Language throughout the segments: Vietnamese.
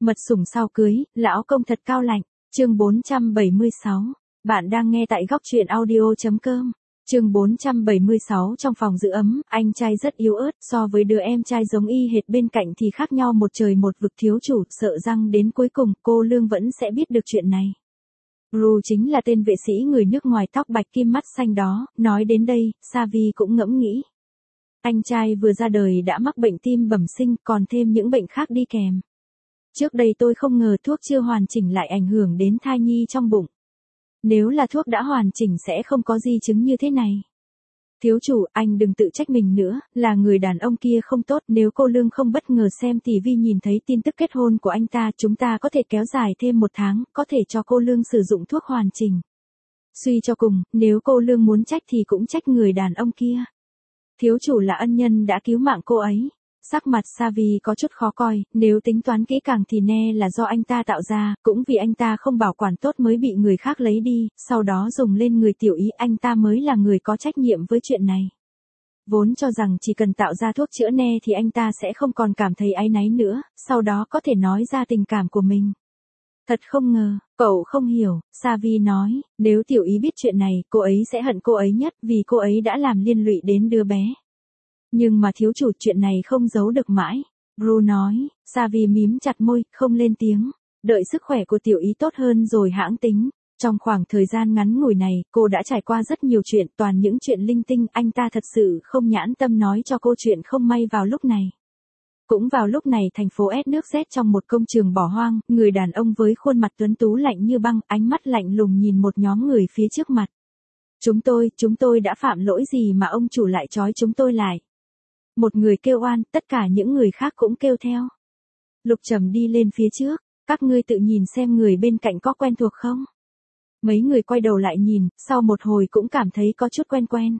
Mật sủng sau cưới, lão công thật cao lạnh. Chương 476. Bạn đang nghe tại góc truyện audio.com. Chương 476 trong phòng giữ ấm, anh trai rất yếu ớt, so với đứa em trai giống y hệt bên cạnh thì khác nhau một trời một vực. Thiếu chủ, sợ rằng đến cuối cùng, cô Lương vẫn sẽ biết được chuyện này. Ru chính là tên vệ sĩ người nước ngoài tóc bạch kim mắt xanh đó. Nói đến đây, Savi cũng ngẫm nghĩ. Anh trai vừa ra đời đã mắc bệnh tim bẩm sinh, còn thêm những bệnh khác đi kèm. Trước đây tôi không ngờ thuốc chưa hoàn chỉnh lại ảnh hưởng đến thai nhi trong bụng. Nếu là thuốc đã hoàn chỉnh sẽ không có di chứng như thế này. Thiếu chủ, anh đừng tự trách mình nữa, là người đàn ông kia không tốt. Nếu cô Lương không bất ngờ xem TV nhìn thấy tin tức kết hôn của anh ta, chúng ta có thể kéo dài thêm 1 tháng, có thể cho cô Lương sử dụng thuốc hoàn chỉnh. Suy cho cùng, nếu cô Lương muốn trách thì cũng trách người đàn ông kia. Thiếu chủ là ân nhân đã cứu mạng cô ấy. Sắc mặt Savi có chút khó coi, nếu tính toán kỹ càng thì ne là do anh ta tạo ra, cũng vì anh ta không bảo quản tốt mới bị người khác lấy đi, sau đó dùng lên người tiểu ý. Anh ta mới là người có trách nhiệm với chuyện này. Vốn cho rằng chỉ cần tạo ra thuốc chữa ne thì anh ta sẽ không còn cảm thấy áy náy nữa, sau đó có thể nói ra tình cảm của mình. Thật không ngờ, cậu không hiểu, Savi nói, nếu tiểu ý biết chuyện này, cô ấy sẽ hận cô ấy nhất vì cô ấy đã làm liên lụy đến đứa bé. Nhưng mà thiếu chủ, chuyện này không giấu được mãi. Ru nói. Savi mím chặt môi, không lên tiếng. Đợi sức khỏe của tiểu ý tốt hơn rồi hãng tính. Trong khoảng thời gian ngắn ngủi này, cô đã trải qua rất nhiều chuyện, toàn những chuyện linh tinh. Anh ta thật sự không nhãn tâm nói cho cô chuyện không may vào lúc này. Cũng vào lúc này thành phố S nước rét trong một công trường bỏ hoang, người đàn ông với khuôn mặt tuấn tú lạnh như băng, ánh mắt lạnh lùng nhìn một nhóm người phía trước mặt. Chúng tôi đã phạm lỗi gì mà ông chủ lại trói chúng tôi lại? Một người kêu oan, tất cả những người khác cũng kêu theo. Lục Trầm đi lên phía trước, các ngươi tự nhìn xem người bên cạnh có quen thuộc không? Mấy người quay đầu lại nhìn, sau một hồi cũng cảm thấy có chút quen quen.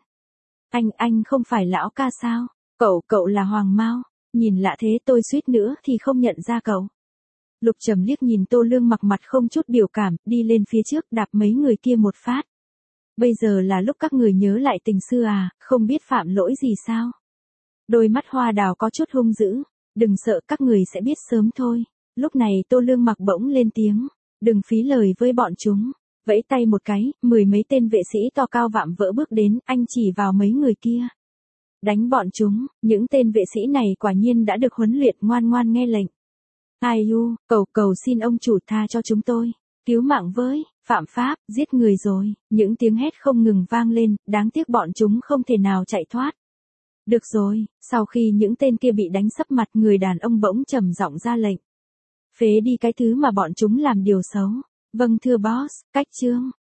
Anh không phải lão ca sao? Cậu là Hoàng Mao. Nhìn lạ thế tôi suýt nữa thì không nhận ra cậu. Lục Trầm liếc nhìn Tô Lương mặc mặt không chút biểu cảm, đi lên phía trước đạp mấy người kia một phát. Bây giờ là lúc các người nhớ lại tình xưa à, không biết phạm lỗi gì sao? Đôi mắt hoa đào có chút hung dữ. Đừng sợ, các người sẽ biết sớm thôi. Lúc này Tô Lương mặc bỗng lên tiếng. Đừng phí lời với bọn chúng. Vẫy tay một cái, 10 mấy tên vệ sĩ to cao vạm vỡ bước đến, anh chỉ vào mấy người kia. Đánh bọn chúng. Những tên vệ sĩ này quả nhiên đã được huấn luyện, ngoan ngoan nghe lệnh. Ai u, cầu xin ông chủ tha cho chúng tôi. Cứu mạng với, phạm pháp, giết người rồi. Những tiếng hét không ngừng vang lên, đáng tiếc bọn chúng không thể nào chạy thoát. Được rồi, sau khi những tên kia bị đánh sấp mặt, người đàn ông bỗng trầm giọng ra lệnh. Phế đi cái thứ mà bọn chúng làm điều xấu. Vâng thưa boss, cách chương.